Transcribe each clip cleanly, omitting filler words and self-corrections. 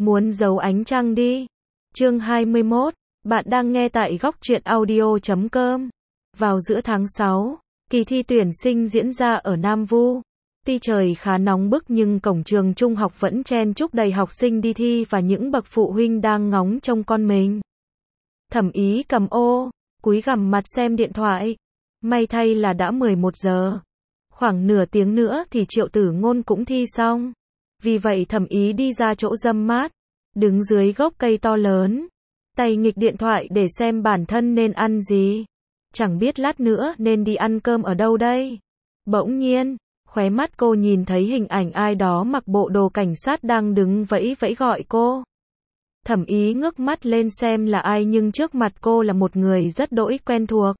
Muốn giấu ánh trăng đi. Chương 21, bạn đang nghe tại góc truyện audio.com. Vào giữa tháng 6, kỳ thi tuyển sinh diễn ra ở Nam Vu. Tuy trời khá nóng bức nhưng cổng trường trung học vẫn chen chúc đầy học sinh đi thi và những bậc phụ huynh đang ngóng trông con mình. Thẩm Ý cầm ô, cúi gằm mặt xem điện thoại. May thay là đã 11 giờ. Khoảng nửa tiếng nữa thì Triệu Tử Ngôn cũng thi xong. Vì vậy Thẩm Ý đi ra chỗ râm mát, đứng dưới gốc cây to lớn, tay nghịch điện thoại để xem bản thân nên ăn gì. Chẳng biết lát nữa nên đi ăn cơm ở đâu đây. Bỗng nhiên, khóe mắt cô nhìn thấy hình ảnh ai đó mặc bộ đồ cảnh sát đang đứng vẫy vẫy gọi cô. Thẩm Ý ngước mắt lên xem là ai nhưng trước mặt cô là một người rất đỗi quen thuộc.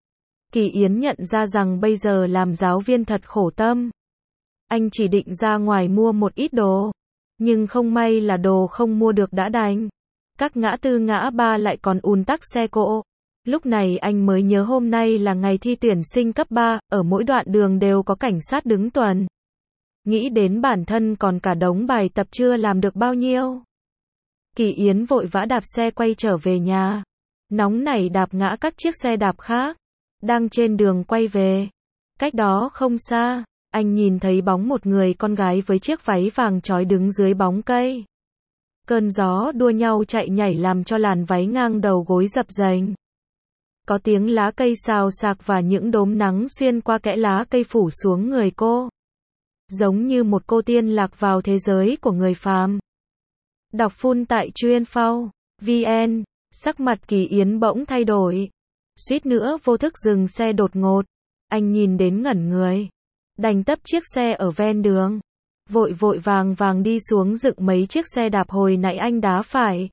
Kỳ Yến nhận ra rằng bây giờ làm giáo viên thật khổ tâm. Anh chỉ định ra ngoài mua một ít đồ, nhưng không may là đồ không mua được đã đành. Các ngã tư ngã ba lại còn ùn tắc xe cộ. Lúc này anh mới nhớ hôm nay là ngày thi tuyển sinh cấp 3, ở mỗi đoạn đường đều có cảnh sát đứng tuần. Nghĩ đến bản thân còn cả đống bài tập chưa làm được bao nhiêu. Kỳ Yến vội vã đạp xe quay trở về nhà. Nóng nảy đạp ngã các chiếc xe đạp khác, đang trên đường quay về. Cách đó không xa, anh nhìn thấy bóng một người con gái với chiếc váy vàng chói đứng dưới bóng cây. Cơn gió đua nhau chạy nhảy làm cho làn váy ngang đầu gối dập dềnh. Có tiếng lá cây xào xạc và những đốm nắng xuyên qua kẽ lá cây phủ xuống người cô. Giống như một cô tiên lạc vào thế giới của người phàm. Đọc full tại truyện.vn, sắc mặt Kỳ Yến bỗng thay đổi. Suýt nữa vô thức dừng xe đột ngột. Anh nhìn đến ngẩn người. Đành tấp chiếc xe ở ven đường. Vội vội vàng vàng đi xuống dựng mấy chiếc xe đạp hồi nãy anh đá phải.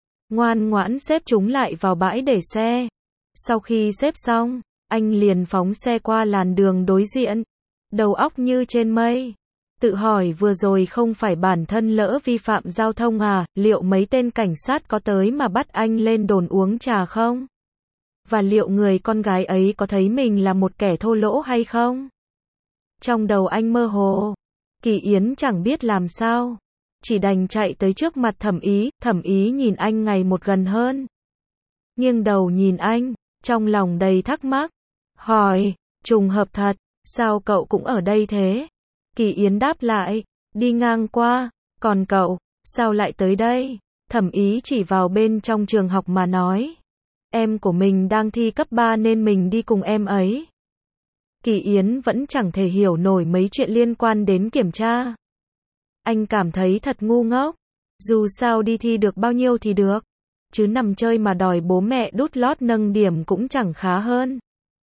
Ngoan ngoãn xếp chúng lại vào bãi để xe. Sau khi xếp xong, anh liền phóng xe qua làn đường đối diện. Đầu óc như trên mây. Tự hỏi vừa rồi không phải bản thân lỡ vi phạm giao thông à, liệu mấy tên cảnh sát có tới mà bắt anh lên đồn uống trà không? Và liệu người con gái ấy có thấy mình là một kẻ thô lỗ hay không? Trong đầu anh mơ hồ. Kỳ Yến chẳng biết làm sao. Chỉ đành chạy tới trước mặt Thẩm Ý nhìn anh ngày một gần hơn. Nghiêng đầu nhìn anh, trong lòng đầy thắc mắc. Hỏi, trùng hợp thật, sao cậu cũng ở đây thế? Kỳ Yến đáp lại, đi ngang qua, còn cậu, sao lại tới đây? Thẩm Ý chỉ vào bên trong trường học mà nói. Em của mình đang thi cấp 3 nên mình đi cùng em ấy. Kỳ Yến vẫn chẳng thể hiểu nổi mấy chuyện liên quan đến kiểm tra. Anh cảm thấy thật ngu ngốc. Dù sao đi thi được bao nhiêu thì được. Chứ nằm chơi mà đòi bố mẹ đút lót nâng điểm cũng chẳng khá hơn.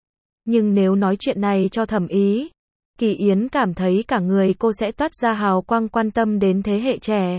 Nhưng nếu nói chuyện này cho Thẩm Ý, Kỳ Yến cảm thấy cả người cô sẽ toát ra hào quang quan tâm đến thế hệ trẻ.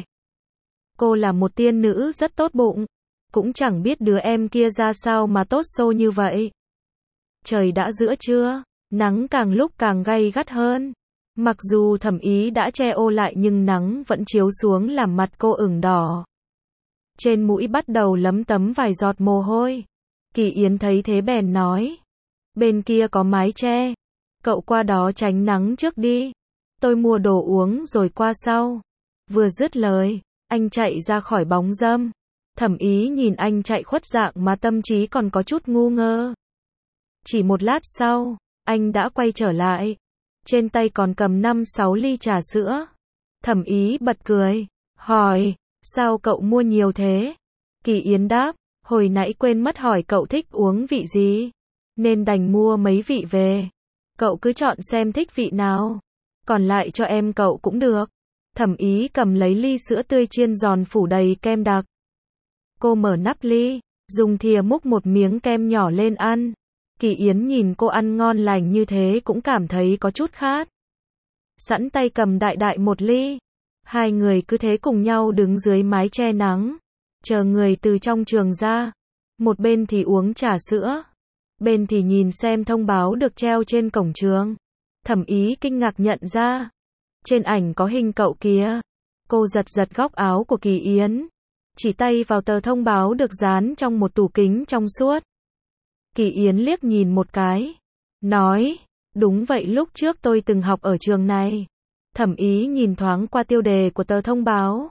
Cô là một tiên nữ rất tốt bụng. Cũng chẳng biết đứa em kia ra sao mà tốt xô như vậy. Trời đã giữa trưa, nắng càng lúc càng gay gắt hơn. Mặc dù Thẩm Ý đã che ô lại nhưng nắng vẫn chiếu xuống làm mặt cô ửng đỏ. Trên mũi bắt đầu lấm tấm vài giọt mồ hôi. Kỳ Yến thấy thế bèn nói. Bên kia có mái che. Cậu qua đó tránh nắng trước đi. Tôi mua đồ uống rồi qua sau. Vừa dứt lời, anh chạy ra khỏi bóng râm. Thẩm Ý nhìn anh chạy khuất dạng mà tâm trí còn có chút ngu ngơ. Chỉ một lát sau, anh đã quay trở lại. Trên tay còn cầm 5-6 ly trà sữa. Thẩm Ý bật cười, hỏi, sao cậu mua nhiều thế? Kỳ Yến đáp, hồi nãy quên mất hỏi cậu thích uống vị gì, nên đành mua mấy vị về. Cậu cứ chọn xem thích vị nào, còn lại cho em cậu cũng được. Thẩm Ý cầm lấy ly sữa tươi chiên giòn phủ đầy kem đặc. Cô mở nắp ly, dùng thìa múc một miếng kem nhỏ lên ăn. Kỳ Yến nhìn cô ăn ngon lành như thế cũng cảm thấy có chút khát. Sẵn tay cầm đại đại một ly. Hai người cứ thế cùng nhau đứng dưới mái che nắng, chờ người từ trong trường ra. Một bên thì uống trà sữa, bên thì nhìn xem thông báo được treo trên cổng trường. Thẩm Ý kinh ngạc nhận ra, trên ảnh có hình cậu kìa. Cô giật giật góc áo của Kỳ Yến, chỉ tay vào tờ thông báo được dán trong một tủ kính trong suốt. Kỳ Yến liếc nhìn một cái, nói, đúng vậy lúc trước tôi từng học ở trường này. Thẩm Ý nhìn thoáng qua tiêu đề của tờ thông báo.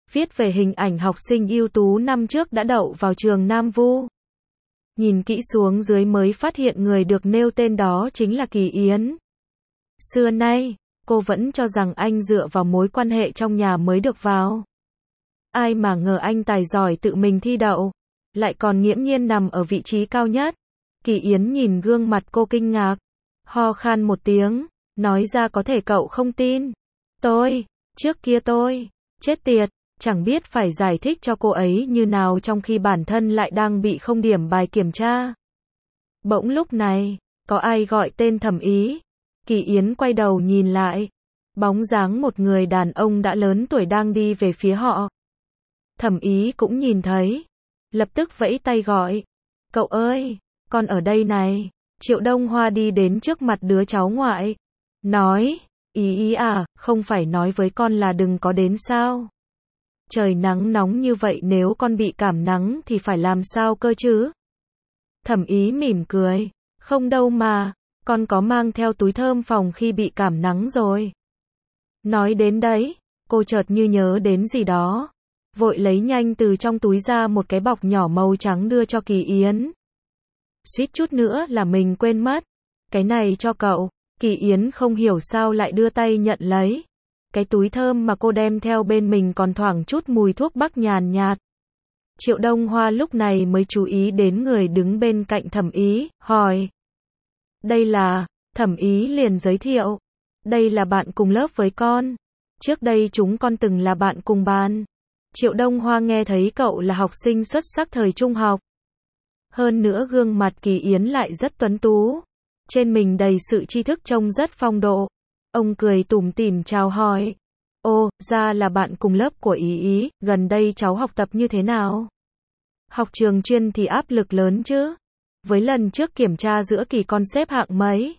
viết về hình ảnh học sinh ưu tú năm trước đã đậu vào trường Nam Vu. Nhìn kỹ xuống dưới mới phát hiện người được nêu tên đó chính là Kỳ Yến. Xưa nay, cô vẫn cho rằng anh dựa vào mối quan hệ trong nhà mới được vào. Ai mà ngờ anh tài giỏi tự mình thi đậu, lại còn nghiễm nhiên nằm ở vị trí cao nhất. Kỳ Yến nhìn gương mặt cô kinh ngạc, ho khan một tiếng, nói ra có thể cậu không tin. Trước kia tôi, chết tiệt, chẳng biết phải giải thích cho cô ấy như nào trong khi bản thân lại đang bị không điểm bài kiểm tra. Bỗng lúc này, có ai gọi tên Thẩm Ý. Kỳ Yến quay đầu nhìn lại, bóng dáng một người đàn ông đã lớn tuổi đang đi về phía họ. Thẩm Ý cũng nhìn thấy, lập tức vẫy tay gọi, cậu ơi, con ở đây này. Triệu Đông Hoa đi đến trước mặt đứa cháu ngoại, nói, Ý à, không phải nói với con là đừng có đến sao? Trời nắng nóng như vậy nếu con bị cảm nắng thì phải làm sao cơ chứ? Thẩm Ý mỉm cười, không đâu mà, con có mang theo túi thơm phòng khi bị cảm nắng rồi. Nói đến đấy, cô chợt như nhớ đến gì đó, vội lấy nhanh từ trong túi ra một cái bọc nhỏ màu trắng đưa cho Kỳ Yến. Suýt chút nữa là mình quên mất, cái này cho cậu. Kỳ Yến không hiểu sao lại đưa tay nhận lấy. Cái túi thơm mà cô đem theo bên mình còn thoảng chút mùi thuốc bắc nhàn nhạt. Triệu Đông Hoa lúc này mới chú ý đến người đứng bên cạnh Thẩm Ý, hỏi. Đây là, Thẩm Ý liền giới thiệu. Đây là bạn cùng lớp với con. Trước đây chúng con từng là bạn cùng ban. Triệu Đông Hoa nghe thấy cậu là học sinh xuất sắc thời trung học. Hơn nữa gương mặt Kỳ Yến lại rất tuấn tú. Trên mình đầy sự tri thức trông rất phong độ. Ông cười tủm tỉm chào hỏi. Ô, ra là bạn cùng lớp của Ý, gần đây cháu học tập như thế nào? Học trường chuyên thì áp lực lớn chứ? Với lần trước kiểm tra giữa kỳ con xếp hạng mấy?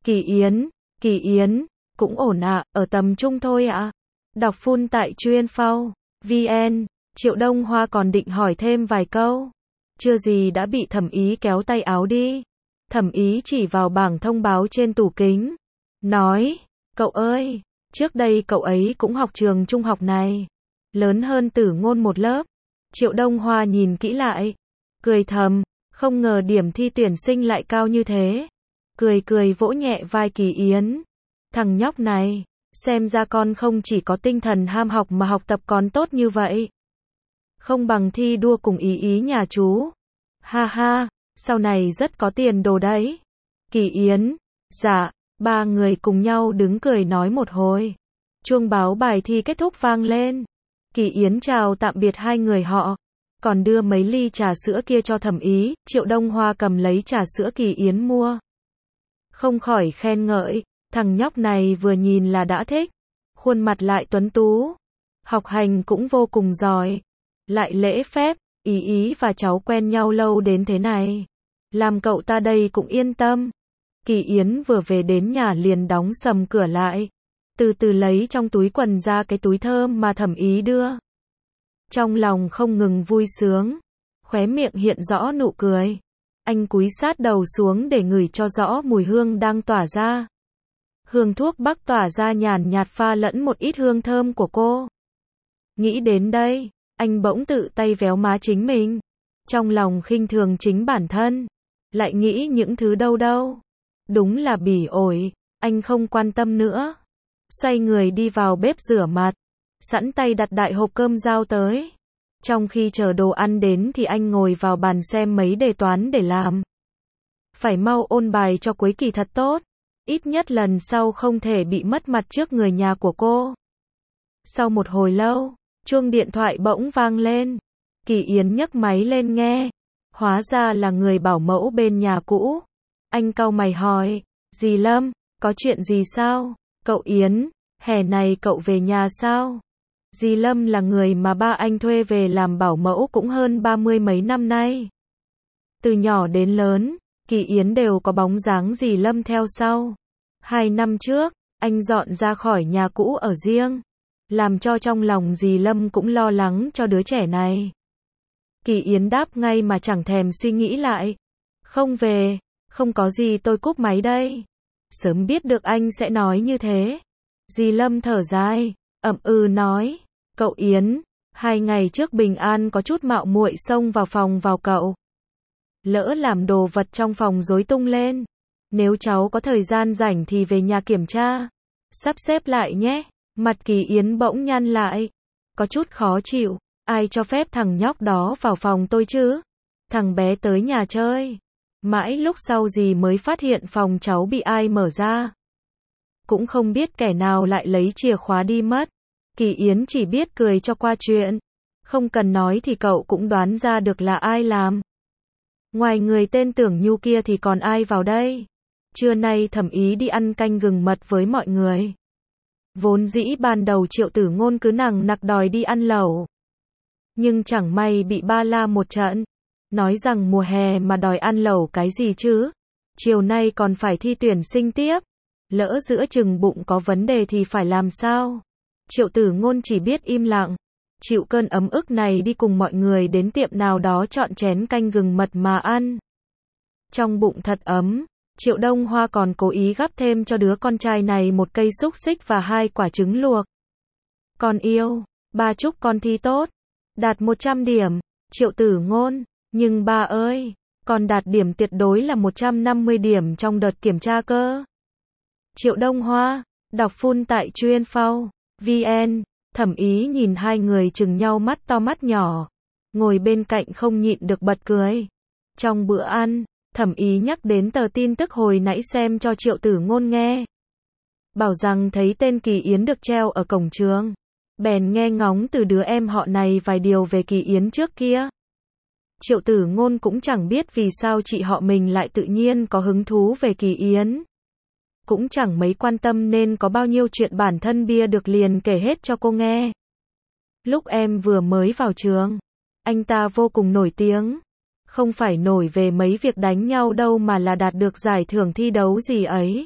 Kỳ Yến, cũng ổn ạ, ở tầm trung thôi ạ. Đọc full tại chuyên phao, VN, Triệu Đông Hoa còn định hỏi thêm vài câu. Chưa gì đã bị Thẩm Ý kéo tay áo đi. Thẩm Ý chỉ vào bảng thông báo trên tủ kính. Nói, cậu ơi, trước đây cậu ấy cũng học trường trung học này. Lớn hơn Tử Ngôn một lớp. Triệu Đông Hoa nhìn kỹ lại. Cười thầm, không ngờ điểm thi tuyển sinh lại cao như thế. Cười vỗ nhẹ vai Kỳ Yến. Thằng nhóc này, xem ra con không chỉ có tinh thần ham học mà học tập còn tốt như vậy. Không bằng thi đua cùng Ý nhà chú. Ha ha, sau này rất có tiền đồ đấy. Kỳ Yến, dạ, ba người cùng nhau đứng cười nói một hồi. Chuông báo bài thi kết thúc vang lên. Kỳ Yến chào tạm biệt hai người họ, còn đưa mấy ly trà sữa kia cho Thẩm Ý. Triệu Đông Hoa cầm lấy trà sữa Kỳ Yến mua. Không khỏi khen ngợi, thằng nhóc này vừa nhìn là đã thích. Khuôn mặt lại tuấn tú, học hành cũng vô cùng giỏi, lại lễ phép. Ý và cháu quen nhau lâu đến thế này, làm cậu ta đây cũng yên tâm. Kỳ Yến vừa về đến nhà liền đóng sầm cửa lại, từ từ lấy trong túi quần ra cái túi thơm mà Thẩm Ý đưa. Trong lòng không ngừng vui sướng, khóe miệng hiện rõ nụ cười. Anh cúi sát đầu xuống để ngửi cho rõ mùi hương đang tỏa ra. Hương thuốc bắc tỏa ra nhàn nhạt pha lẫn một ít hương thơm của cô. Nghĩ đến đây, anh bỗng tự tay véo má chính mình. Trong lòng khinh thường chính bản thân. Lại nghĩ những thứ đâu. Đúng là bỉ ổi, anh không quan tâm nữa. Xoay người đi vào bếp rửa mặt. Sẵn tay đặt đại hộp cơm giao tới. Trong khi chờ đồ ăn đến thì anh ngồi vào bàn xem mấy đề toán để làm. Phải mau ôn bài cho cuối kỳ thật tốt. Ít nhất lần sau không thể bị mất mặt trước người nhà của cô. Sau một hồi lâu, chuông điện thoại bỗng vang lên. Kỳ Yến nhấc máy lên nghe. Hóa ra là người bảo mẫu bên nhà cũ. Anh cau mày hỏi, dì Lâm, có chuyện gì sao? Cậu Yến, hè này cậu về nhà sao? Dì Lâm là người mà ba anh thuê về làm bảo mẫu cũng hơn 30 mấy năm nay. Từ nhỏ đến lớn, Kỳ Yến đều có bóng dáng dì Lâm theo sau. 2 năm trước, anh dọn ra khỏi nhà cũ ở riêng, làm cho trong lòng dì Lâm cũng lo lắng cho đứa trẻ này. Kỳ Yến đáp ngay mà chẳng thèm suy nghĩ lại. Không về, không có gì, tôi cúp máy đây. Sớm biết được anh sẽ nói như thế. Dì Lâm thở dài, ậm ừ nói, cậu Yến, 2 ngày trước Bình An có chút mạo muội xông vào phòng vào cậu. Lỡ làm đồ vật trong phòng rối tung lên. Nếu cháu có thời gian rảnh thì về nhà kiểm tra. Sắp xếp lại nhé. Mặt Kỳ Yến bỗng nhăn lại. Có chút khó chịu. Ai cho phép thằng nhóc đó vào phòng tôi chứ? Thằng bé tới nhà chơi. Mãi lúc sau gì mới phát hiện phòng cháu bị ai mở ra. Cũng không biết kẻ nào lại lấy chìa khóa đi mất. Kỳ Yến chỉ biết cười cho qua chuyện. Không cần nói thì cậu cũng đoán ra được là ai làm. Ngoài người tên Tưởng Nhu kia thì còn ai vào đây? Trưa nay Thẩm Ý đi ăn canh gừng mật với mọi người. Vốn dĩ ban đầu Triệu Tử Ngôn cứ nằng nặc đòi đi ăn lẩu. Nhưng chẳng may bị ba la một trận. Nói rằng mùa hè mà đòi ăn lẩu cái gì chứ? Chiều nay còn phải thi tuyển sinh tiếp. Lỡ giữa chừng bụng có vấn đề thì phải làm sao? Triệu Tử Ngôn chỉ biết im lặng. Chịu cơn ấm ức này đi cùng mọi người đến tiệm nào đó chọn chén canh gừng mật mà ăn. Trong bụng thật ấm. Triệu Đông Hoa còn cố ý gắp thêm cho đứa con trai này một cây xúc xích và 2 quả trứng luộc. Con yêu, ba chúc con thi tốt. Đạt 100 điểm. Triệu Tử Ngôn, nhưng ba ơi, con đạt điểm tuyệt đối là 150 điểm trong đợt kiểm tra cơ. Triệu Đông Hoa, đọc full tại chuyên phao, VN, Thẩm Ý nhìn hai người chừng nhau mắt to mắt nhỏ. Ngồi bên cạnh không nhịn được bật cười. Trong bữa ăn, Thẩm Ý nhắc đến tờ tin tức hồi nãy xem cho Triệu Tử Ngôn nghe. Bảo rằng thấy tên Kỳ Yến được treo ở cổng trường. Bèn nghe ngóng từ đứa em họ này vài điều về Kỳ Yến trước kia. Triệu Tử Ngôn cũng chẳng biết vì sao chị họ mình lại tự nhiên có hứng thú về Kỳ Yến. Cũng chẳng mấy quan tâm nên có bao nhiêu chuyện bản thân bia được liền kể hết cho cô nghe. Lúc em vừa mới vào trường, anh ta vô cùng nổi tiếng. Không phải nổi về mấy việc đánh nhau đâu mà là đạt được giải thưởng thi đấu gì ấy.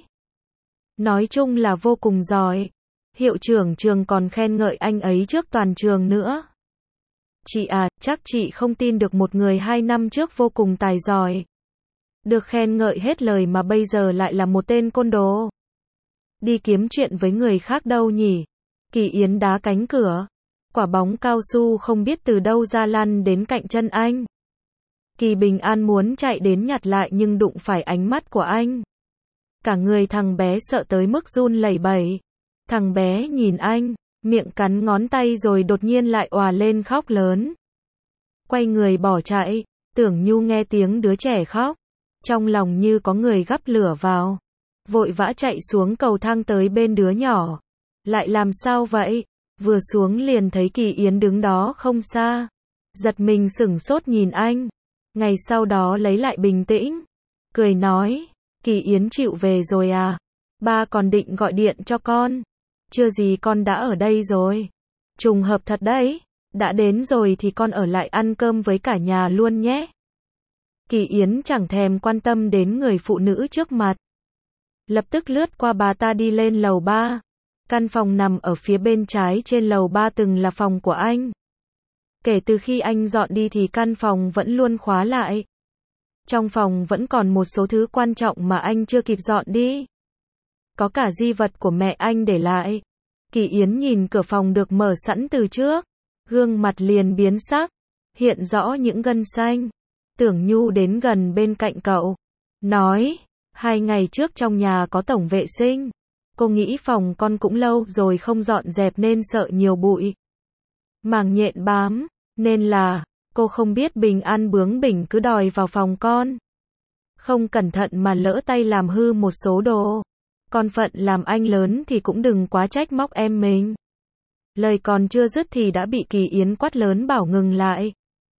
Nói chung là vô cùng giỏi. Hiệu trưởng trường còn khen ngợi anh ấy trước toàn trường nữa. Chị à, chắc chị không tin được một người 2 năm trước vô cùng tài giỏi. Được khen ngợi hết lời mà bây giờ lại là một tên côn đồ. Đi kiếm chuyện với người khác đâu nhỉ? Kỳ Yến đá cánh cửa. Quả bóng cao su không biết từ đâu ra lăn đến cạnh chân anh. Kỳ Bình An muốn chạy đến nhặt lại nhưng đụng phải ánh mắt của anh. Cả người thằng bé sợ tới mức run lẩy bẩy. Thằng bé nhìn anh, miệng cắn ngón tay rồi đột nhiên lại òa lên khóc lớn. Quay người bỏ chạy, Tưởng Nhu nghe tiếng đứa trẻ khóc. Trong lòng như có người gắp lửa vào. Vội vã chạy xuống cầu thang tới bên đứa nhỏ. Lại làm sao vậy? Vừa xuống liền thấy Kỳ Yến đứng đó không xa. Giật mình sửng sốt nhìn anh. Ngày sau đó lấy lại bình tĩnh. Cười nói, Kỳ Yến chịu về rồi à? Ba còn định gọi điện cho con. Chưa gì con đã ở đây rồi. Trùng hợp thật đấy. Đã đến rồi thì con ở lại ăn cơm với cả nhà luôn nhé. Kỳ Yến chẳng thèm quan tâm đến người phụ nữ trước mặt. Lập tức lướt qua bà ta đi lên lầu 3. Căn phòng nằm ở phía bên trái trên lầu 3 từng là phòng của anh. Kể từ khi anh dọn đi thì căn phòng vẫn luôn khóa lại. Trong phòng vẫn còn một số thứ quan trọng mà anh chưa kịp dọn đi. Có cả di vật của mẹ anh để lại. Kỳ Yến nhìn cửa phòng được mở sẵn từ trước. Gương mặt liền biến sắc. Hiện rõ những gân xanh. Tưởng Nhu đến gần bên cạnh cậu. Nói, 2 ngày trước trong nhà có tổng vệ sinh. Cô nghĩ phòng con cũng lâu rồi không dọn dẹp nên sợ nhiều bụi. Màng nhện bám. Nên là, cô không biết Bình An bướng bỉnh cứ đòi vào phòng con. Không cẩn thận mà lỡ tay làm hư một số đồ. Con phận làm anh lớn thì cũng đừng quá trách móc em mình. Lời còn chưa dứt thì đã bị Kỳ Yến quát lớn bảo ngừng lại.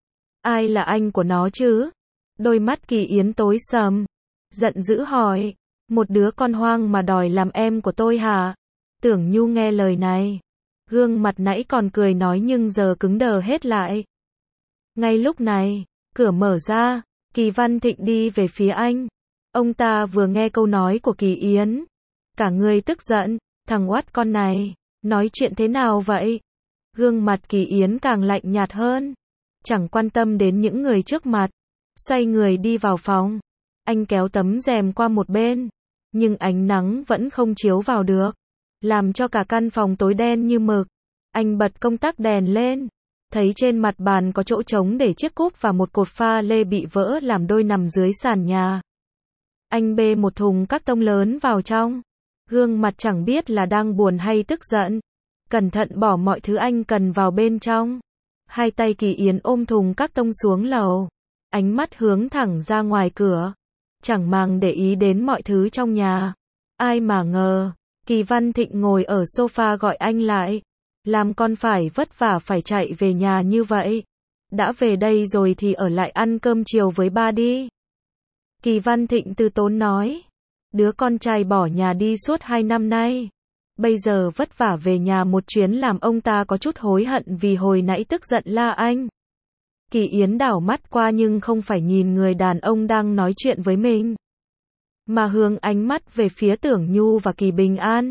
Ai là anh của nó chứ? Đôi mắt Kỳ Yến tối sầm. Giận dữ hỏi. Một đứa con hoang mà đòi làm em của tôi hả? Tưởng Nhu nghe lời này. Gương mặt nãy còn cười nói nhưng giờ cứng đờ hết lại. Ngay lúc này, cửa mở ra. Kỳ Văn Thịnh đi về phía anh. Ông ta vừa nghe câu nói của Kỳ Yến. Cả người tức giận. Thằng oắt con này. Nói chuyện thế nào vậy? Gương mặt Kỳ Yến càng lạnh nhạt hơn. Chẳng quan tâm đến những người trước mặt. Xoay người đi vào phòng. Anh kéo tấm rèm qua một bên. Nhưng ánh nắng vẫn không chiếu vào được. Làm cho cả căn phòng tối đen như mực. Anh bật công tắc đèn lên. thấy trên mặt bàn có chỗ trống để chiếc cúp và một cột pha lê bị vỡ làm đôi nằm dưới sàn nhà. Anh bê một thùng các tông lớn vào trong, gương mặt chẳng biết là đang buồn hay tức giận. Cẩn thận bỏ mọi thứ anh cần vào bên trong. Hai tay Kỳ Yến ôm thùng các tông xuống lầu, ánh mắt hướng thẳng ra ngoài cửa, chẳng màng để ý đến mọi thứ trong nhà. Ai mà ngờ, Kỳ Văn Thịnh ngồi ở sofa gọi anh lại. Làm con phải vất vả phải chạy về nhà như vậy. Đã về đây rồi thì ở lại ăn cơm chiều với ba đi. Kỳ Văn Thịnh từ tốn nói. Đứa con trai bỏ nhà đi suốt 2 năm nay. Bây giờ vất vả về nhà một chuyến làm ông ta có chút hối hận vì hồi nãy tức giận la anh. Kỳ Yến đảo mắt qua nhưng không phải nhìn người đàn ông đang nói chuyện với mình, mà hướng ánh mắt về phía Tưởng Nhu và Kỳ Bình An.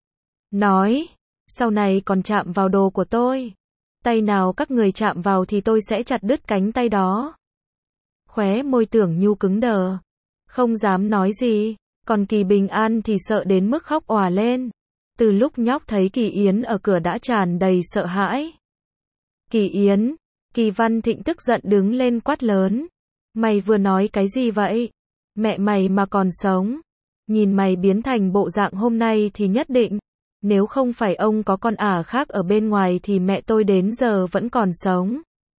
Nói, sau này còn chạm vào đồ của tôi, tay nào các người chạm vào thì tôi sẽ chặt đứt cánh tay đó. Khóe môi Tưởng Nhu cứng đờ, không dám nói gì, còn Kỳ Bình An thì sợ đến mức khóc òa lên. Từ lúc nhóc thấy Kỳ Yến ở cửa đã tràn đầy sợ hãi. Kỳ Yến, Kỳ Văn Thịnh tức giận đứng lên quát lớn. Mày vừa nói cái gì vậy? Mẹ mày mà còn sống, nhìn mày biến thành bộ dạng hôm nay thì nhất định, nếu không phải ông có con ả khác ở bên ngoài thì mẹ tôi đến giờ vẫn còn sống.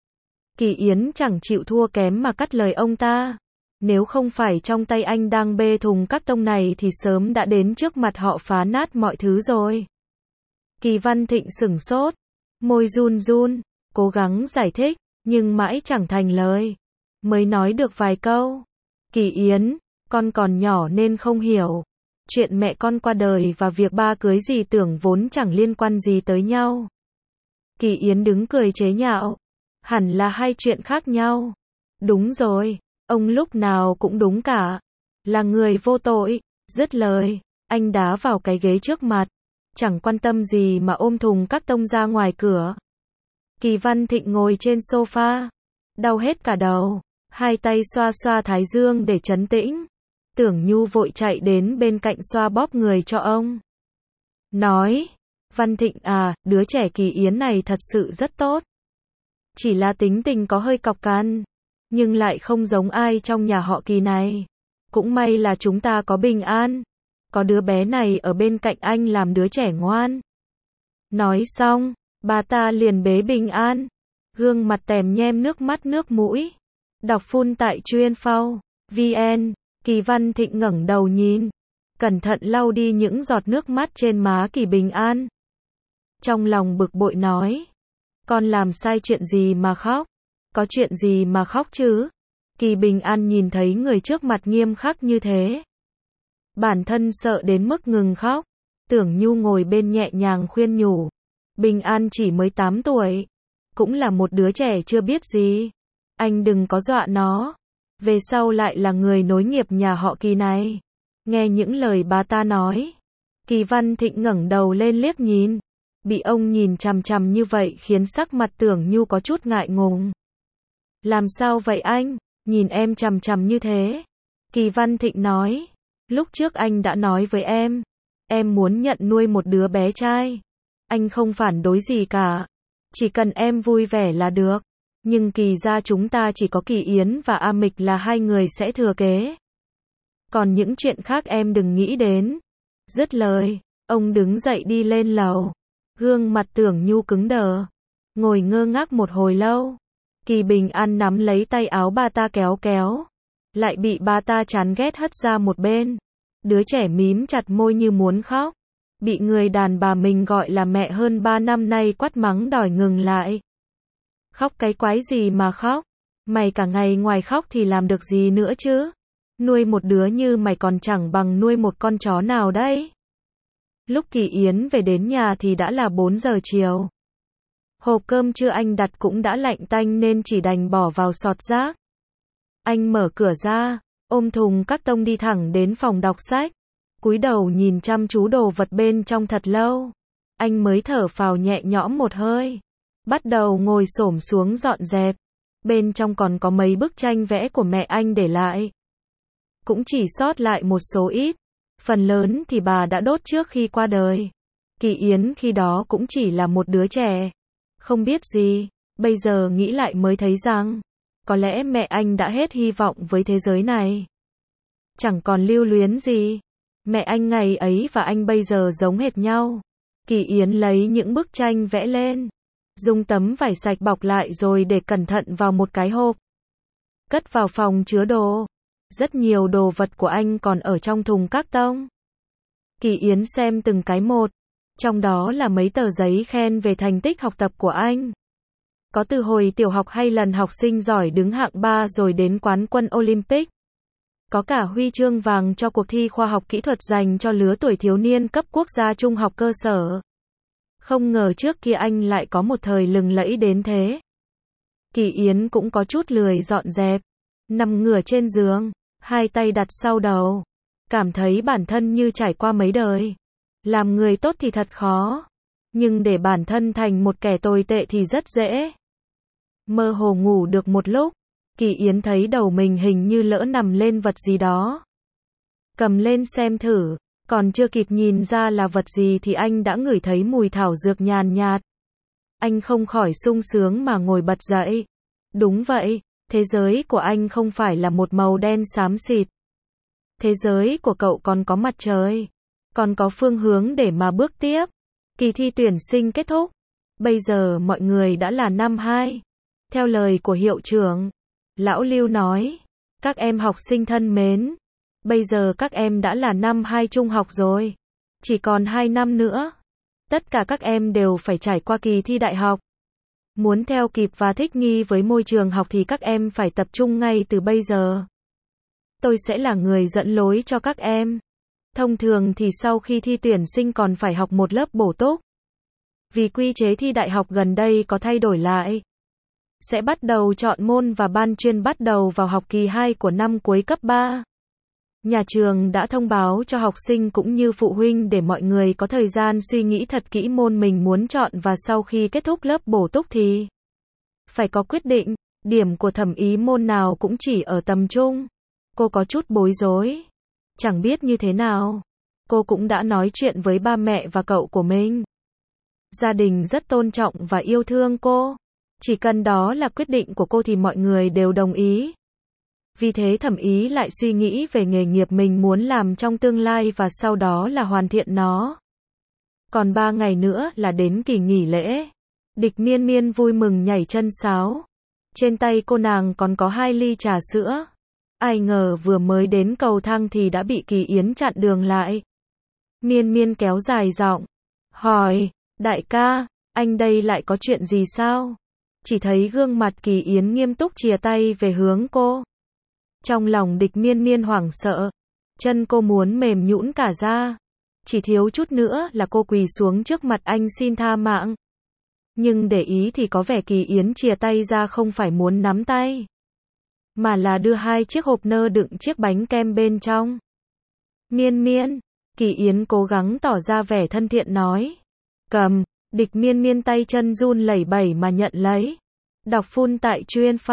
Kỳ Yến chẳng chịu thua kém mà cắt lời ông ta. Nếu không phải trong tay anh đang bê thùng các tông này thì sớm đã đến trước mặt họ phá nát mọi thứ rồi. Kỳ Văn Thịnh sửng sốt, môi run run, cố gắng giải thích, nhưng mãi chẳng thành lời. Mới nói được vài câu. Kỳ Yến, con còn nhỏ nên không hiểu. Chuyện mẹ con qua đời và việc ba cưới dì Tưởng vốn chẳng liên quan gì tới nhau. Kỳ Yến đứng cười chế nhạo. Hẳn là hai chuyện khác nhau. Đúng rồi, ông lúc nào cũng đúng cả. Là người vô tội. Dứt lời, anh đá vào cái ghế trước mặt. Chẳng quan tâm gì mà ôm thùng các tông ra ngoài cửa. Kỳ Văn Thịnh ngồi trên sofa, đau hết cả đầu, hai tay xoa xoa thái dương để trấn tĩnh. Tưởng Nhu vội chạy đến bên cạnh xoa bóp người cho ông. Nói, Văn Thịnh à, đứa trẻ Kỳ Yến này thật sự rất tốt. Chỉ là tính tình có hơi cọc cằn, nhưng lại không giống ai trong nhà họ Kỳ này. Cũng may là chúng ta có Bình An. Có đứa bé này ở bên cạnh anh làm đứa trẻ ngoan. Nói xong, bà ta liền bế Bình An. Gương mặt tèm nhem nước mắt nước mũi. Đọc phun tại chuyên.phao.vn. Kỳ Văn Thịnh ngẩng đầu nhìn, cẩn thận lau đi những giọt nước mắt trên má Kỳ Bình An. Trong lòng bực bội nói, con làm sai chuyện gì mà khóc? Có chuyện gì mà khóc chứ? Kỳ Bình An nhìn thấy người trước mặt nghiêm khắc như thế, bản thân sợ đến mức ngừng khóc. Tưởng Nhu ngồi bên nhẹ nhàng khuyên nhủ, Bình An chỉ mới 8 tuổi, cũng là một đứa trẻ chưa biết gì. Anh đừng có dọa nó. Về sau lại là người nối nghiệp nhà họ Kỳ này. Nghe những lời bà ta nói, Kỳ Văn Thịnh ngẩng đầu lên liếc nhìn. Bị ông nhìn chằm chằm như vậy khiến sắc mặt Tưởng Nhu có chút ngại ngùng. Làm sao vậy anh? Nhìn em chằm chằm như thế. Kỳ Văn Thịnh nói, lúc trước anh đã nói với em muốn nhận nuôi một đứa bé trai. Anh không phản đối gì cả. Chỉ cần em vui vẻ là được. Nhưng Kỳ gia chúng ta chỉ có Kỳ Yến và A Mịch là hai người sẽ thừa kế. Còn những chuyện khác em đừng nghĩ đến. Dứt lời, ông đứng dậy đi lên lầu. Gương mặt Tưởng Nhu cứng đờ, ngồi ngơ ngác một hồi lâu. Kỳ Bình An nắm lấy tay áo bà ta kéo kéo, lại bị bà ta chán ghét hất ra một bên. Đứa trẻ mím chặt môi như muốn khóc, bị người đàn bà mình gọi là mẹ hơn 3 năm nay quát mắng đòi ngừng lại. Khóc cái quái gì mà khóc? Mày cả ngày ngoài khóc thì làm được gì nữa chứ? Nuôi một đứa như mày còn chẳng bằng nuôi một con chó nào đấy. Lúc Kỳ Yến về đến nhà thì đã là 4 giờ chiều. Hộp cơm trưa anh đặt cũng đã lạnh tanh nên chỉ đành bỏ vào sọt rác. Anh mở cửa ra, ôm thùng các tông đi thẳng đến phòng đọc sách. Cúi đầu nhìn chăm chú đồ vật bên trong thật lâu. Anh mới thở phào nhẹ nhõm một hơi. Bắt đầu ngồi xổm xuống dọn dẹp. Bên trong còn có mấy bức tranh vẽ của mẹ anh để lại. Cũng chỉ sót lại một số ít. Phần lớn thì bà đã đốt trước khi qua đời. Kỳ Yến khi đó cũng chỉ là một đứa trẻ, không biết gì. Bây giờ nghĩ lại mới thấy rằng, có lẽ mẹ anh đã hết hy vọng với thế giới này. Chẳng còn lưu luyến gì. Mẹ anh ngày ấy và anh bây giờ giống hệt nhau. Kỳ Yến lấy những bức tranh vẽ lên, dùng tấm vải sạch bọc lại rồi để cẩn thận vào một cái hộp. Cất vào phòng chứa đồ. Rất nhiều đồ vật của anh còn ở trong thùng các tông. Kỳ Yến xem từng cái một. Trong đó là mấy tờ giấy khen về thành tích học tập của anh. Có từ hồi tiểu học hay lần học sinh giỏi đứng hạng 3 rồi đến quán quân Olympic. Có cả huy chương vàng cho cuộc thi khoa học kỹ thuật dành cho lứa tuổi thiếu niên cấp quốc gia trung học cơ sở. Không ngờ trước kia anh lại có một thời lừng lẫy đến thế. Kỳ Yến cũng có chút lười dọn dẹp. Nằm ngửa trên giường, hai tay đặt sau đầu. Cảm thấy bản thân như trải qua mấy đời. Làm người tốt thì thật khó. Nhưng để bản thân thành một kẻ tồi tệ thì rất dễ. Mơ hồ ngủ được một lúc. Kỳ Yến thấy đầu mình hình như lỡ nằm lên vật gì đó. Cầm lên xem thử. Còn chưa kịp nhìn ra là vật gì thì anh đã ngửi thấy mùi thảo dược nhàn nhạt. Anh không khỏi sung sướng mà ngồi bật dậy. Đúng vậy, thế giới của anh không phải là một màu đen xám xịt. Thế giới của cậu còn có mặt trời. Còn có phương hướng để mà bước tiếp. Kỳ thi tuyển sinh kết thúc. Bây giờ mọi người đã là năm 2. Theo lời của hiệu trưởng, Lão Lưu nói, các em học sinh thân mến, bây giờ các em đã là năm 2 trung học rồi. Chỉ còn 2 năm nữa. Tất cả các em đều phải trải qua kỳ thi đại học. Muốn theo kịp và thích nghi với môi trường học thì các em phải tập trung ngay từ bây giờ. Tôi sẽ là người dẫn lối cho các em. Thông thường thì sau khi thi tuyển sinh còn phải học một lớp bổ túc. Vì quy chế thi đại học gần đây có thay đổi lại. Sẽ bắt đầu chọn môn và ban chuyên bắt đầu vào học kỳ 2 của năm cuối cấp 3. Nhà trường đã thông báo cho học sinh cũng như phụ huynh để mọi người có thời gian suy nghĩ thật kỹ môn mình muốn chọn và sau khi kết thúc lớp bổ túc thì phải có quyết định. Điểm của thẩm ý môn nào cũng chỉ ở tầm trung. Cô có chút bối rối. Chẳng biết như thế nào. Cô cũng đã nói chuyện với ba mẹ và cậu của mình. Gia đình rất tôn trọng và yêu thương cô. Chỉ cần đó là quyết định của cô thì mọi người đều đồng ý. Vì thế thẩm ý lại suy nghĩ về nghề nghiệp mình muốn làm trong tương lai và sau đó là hoàn thiện nó. Còn 3 ngày nữa là đến kỳ nghỉ lễ. Địch Miên Miên vui mừng nhảy chân sáo. Trên tay cô nàng còn có 2 ly trà sữa. Ai ngờ vừa mới đến cầu thang thì đã bị Kỳ Yến chặn đường lại. Miên Miên kéo dài giọng, hỏi, đại ca, anh đây lại có chuyện gì sao? Chỉ thấy gương mặt Kỳ Yến nghiêm túc chìa tay về hướng cô. Trong lòng Địch Miên Miên hoảng sợ. Chân cô muốn mềm nhũn cả ra. Chỉ thiếu chút nữa là cô quỳ xuống trước mặt anh xin tha mạng. Nhưng để ý thì có vẻ Kỳ Yến chìa tay ra không phải muốn nắm tay. Mà là đưa 2 chiếc hộp nơ đựng chiếc bánh kem bên trong. Miên Miên. Kỳ Yến cố gắng tỏ ra vẻ thân thiện nói. Cầm. Địch Miên Miên tay chân run lẩy bẩy mà nhận lấy. Đọc phun tại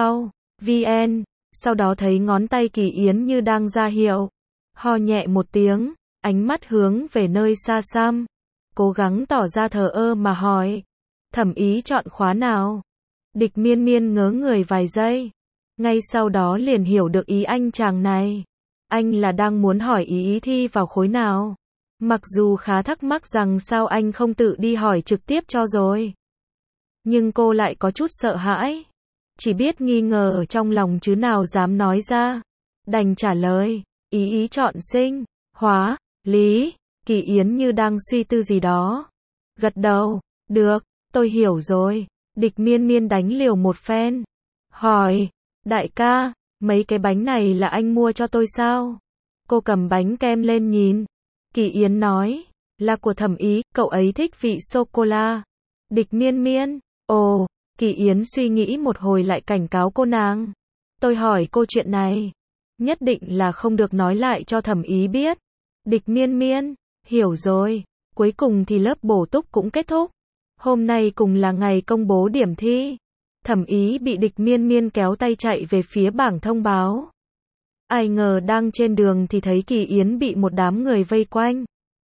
Chuyên.vn. Sau đó thấy ngón tay Kỳ Yến như đang ra hiệu. Ho nhẹ một tiếng. Ánh mắt hướng về nơi xa xăm. Cố gắng tỏ ra thờ ơ mà hỏi. Thẩm ý chọn khóa nào? Địch Miên Miên ngớ người vài giây. Ngay sau đó liền hiểu được ý anh chàng này. Anh là đang muốn hỏi ý thi vào khối nào. Mặc dù khá thắc mắc rằng sao anh không tự đi hỏi trực tiếp cho rồi. Nhưng cô lại có chút sợ hãi. Chỉ biết nghi ngờ ở trong lòng chứ nào dám nói ra. Đành trả lời. Ý chọn sinh, hóa, lý. Kỳ Yến như đang suy tư gì đó. Gật đầu. Được, tôi hiểu rồi. Địch Miên Miên đánh liều một phen. Hỏi. Đại ca, mấy cái bánh này là anh mua cho tôi sao? Cô cầm bánh kem lên nhìn. Kỳ Yến nói, là của thẩm ý, cậu ấy thích vị sô-cô-la. Địch Miên Miên, ồ, Kỳ Yến suy nghĩ một hồi lại cảnh cáo cô nàng. Tôi hỏi cô chuyện này, nhất định là không được nói lại cho thẩm ý biết. Địch Miên Miên, hiểu rồi, cuối cùng thì lớp bổ túc cũng kết thúc. Hôm nay cùng là ngày công bố điểm thi. Thẩm ý bị Địch Miên Miên kéo tay chạy về phía bảng thông báo. Ai ngờ đang trên đường thì thấy Kỳ Yến bị một đám người vây quanh.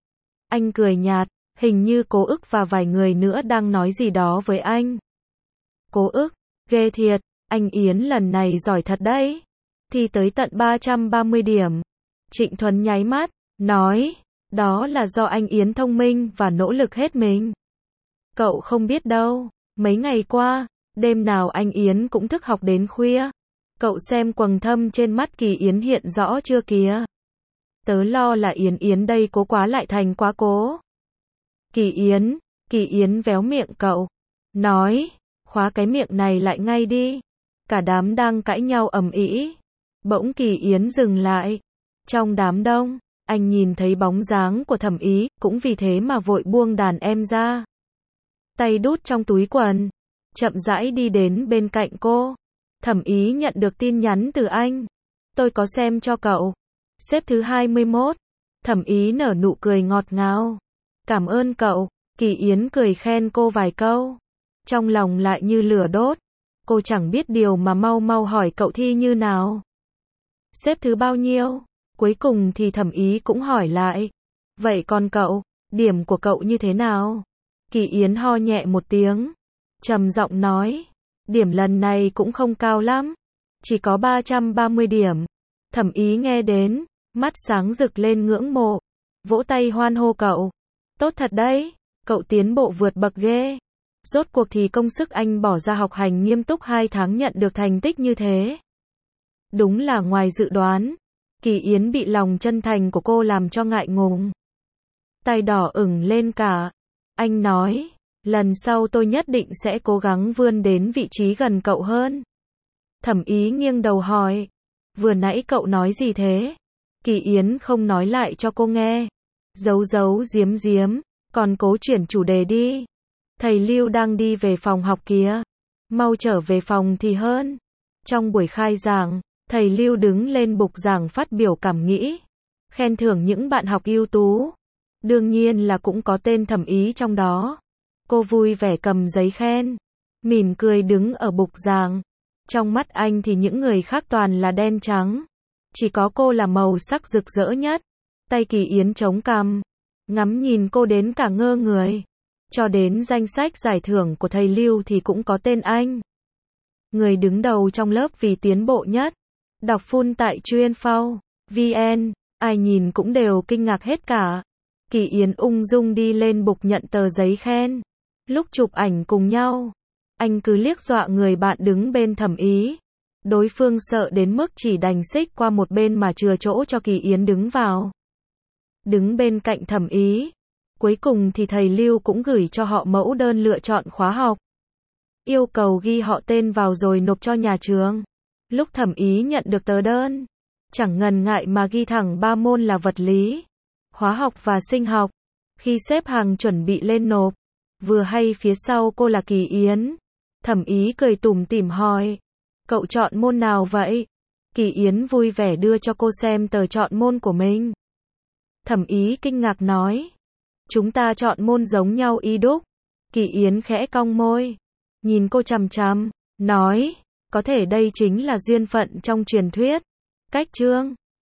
Anh cười nhạt, hình như Cố Ức và vài người nữa đang nói gì đó với anh. cố ức, ghê thiệt, anh Yến lần này giỏi thật đấy. Thi tới tận 330 điểm. Trịnh Thuấn nháy mắt, nói, đó là do anh Yến thông minh và nỗ lực hết mình. Cậu không biết đâu, mấy ngày qua, đêm nào anh Yến cũng thức học đến khuya. Cậu xem quầng thâm trên mắt Kỳ Yến hiện rõ chưa kìa. Tớ lo là Yến đây cố quá lại thành quá cố. Kỳ Yến véo miệng cậu, nói, khóa cái miệng này lại ngay đi. Cả đám đang cãi nhau ầm ĩ. Bỗng Kỳ Yến dừng lại. Trong đám đông, anh nhìn thấy bóng dáng của Thẩm Ý, cũng vì thế mà vội buông đàn em ra. Tay đút trong túi quần, chậm rãi đi đến bên cạnh cô. Thẩm Ý nhận được tin nhắn từ anh. Tôi có xem cho cậu. Xếp thứ 21. Thẩm Ý nở nụ cười ngọt ngào. Cảm ơn cậu. Kỳ Yến cười khen cô vài câu. Trong lòng lại như lửa đốt. Cô chẳng biết điều mà mau mau hỏi cậu thi như nào. Xếp thứ bao nhiêu? Cuối cùng thì Thẩm Ý cũng hỏi lại. Vậy còn cậu, điểm của cậu như thế nào? Kỳ Yến ho nhẹ một tiếng, trầm giọng nói, điểm lần này cũng không cao lắm, chỉ có 330 điểm. Thẩm Ý nghe đến, mắt sáng rực lên ngưỡng mộ, vỗ tay hoan hô cậu. Tốt thật đấy, cậu tiến bộ vượt bậc ghê. Rốt cuộc thì công sức anh bỏ ra học hành nghiêm túc 2 tháng nhận được thành tích như thế. Đúng là ngoài dự đoán. Kỳ Yến bị lòng chân thành của cô làm cho ngại ngùng. Tay đỏ ửng lên cả. Anh nói, lần sau tôi nhất định sẽ cố gắng vươn đến vị trí gần cậu hơn. Thẩm Ý nghiêng đầu hỏi, vừa nãy cậu nói gì thế? Kỳ Yến không nói lại cho cô nghe. Giấu giếm, còn cố chuyển chủ đề đi. Thầy Lưu đang đi về phòng học kìa. Mau trở về phòng thì hơn. Trong buổi khai giảng, thầy Lưu đứng lên bục giảng phát biểu cảm nghĩ, khen thưởng những bạn học ưu tú. Đương nhiên là cũng có tên Thẩm Ý trong đó. Cô vui vẻ cầm giấy khen, mỉm cười đứng ở bục giảng. Trong mắt anh thì những người khác toàn là đen trắng. Chỉ có cô là màu sắc rực rỡ nhất. Tay Kỳ Yến chống cằm, ngắm nhìn cô đến cả ngơ người. Cho đến danh sách giải thưởng của thầy Lưu thì cũng có tên anh. Người đứng đầu trong lớp vì tiến bộ nhất. Đọc full tại chuyên.phao.vn, ai nhìn cũng đều kinh ngạc hết cả. Kỳ Yến ung dung đi lên bục nhận tờ giấy khen. Lúc chụp ảnh cùng nhau, anh cứ liếc dọa người bạn đứng bên Thẩm Ý. Đối phương sợ đến mức chỉ đành xích qua một bên mà chừa chỗ cho Kỳ Yến đứng vào. Đứng bên cạnh Thẩm Ý. Cuối cùng thì thầy Lưu cũng gửi cho họ mẫu đơn lựa chọn khóa học. Yêu cầu ghi họ tên vào rồi nộp cho nhà trường. Lúc Thẩm Ý nhận được tờ đơn, chẳng ngần ngại mà ghi thẳng 3 môn là vật lý, hóa học và sinh học. Khi xếp hàng chuẩn bị lên nộp, vừa hay phía sau cô là Kỳ Yến. Thẩm Ý cười tủm tỉm hỏi, cậu chọn môn nào vậy? Kỳ Yến vui vẻ đưa cho cô xem tờ chọn môn của mình. Thẩm Ý kinh ngạc nói, chúng ta chọn môn giống nhau y đúc. Kỳ Yến khẽ cong môi, nhìn cô chằm chằm, nói, có thể đây chính là duyên phận trong truyền thuyết. Cách chương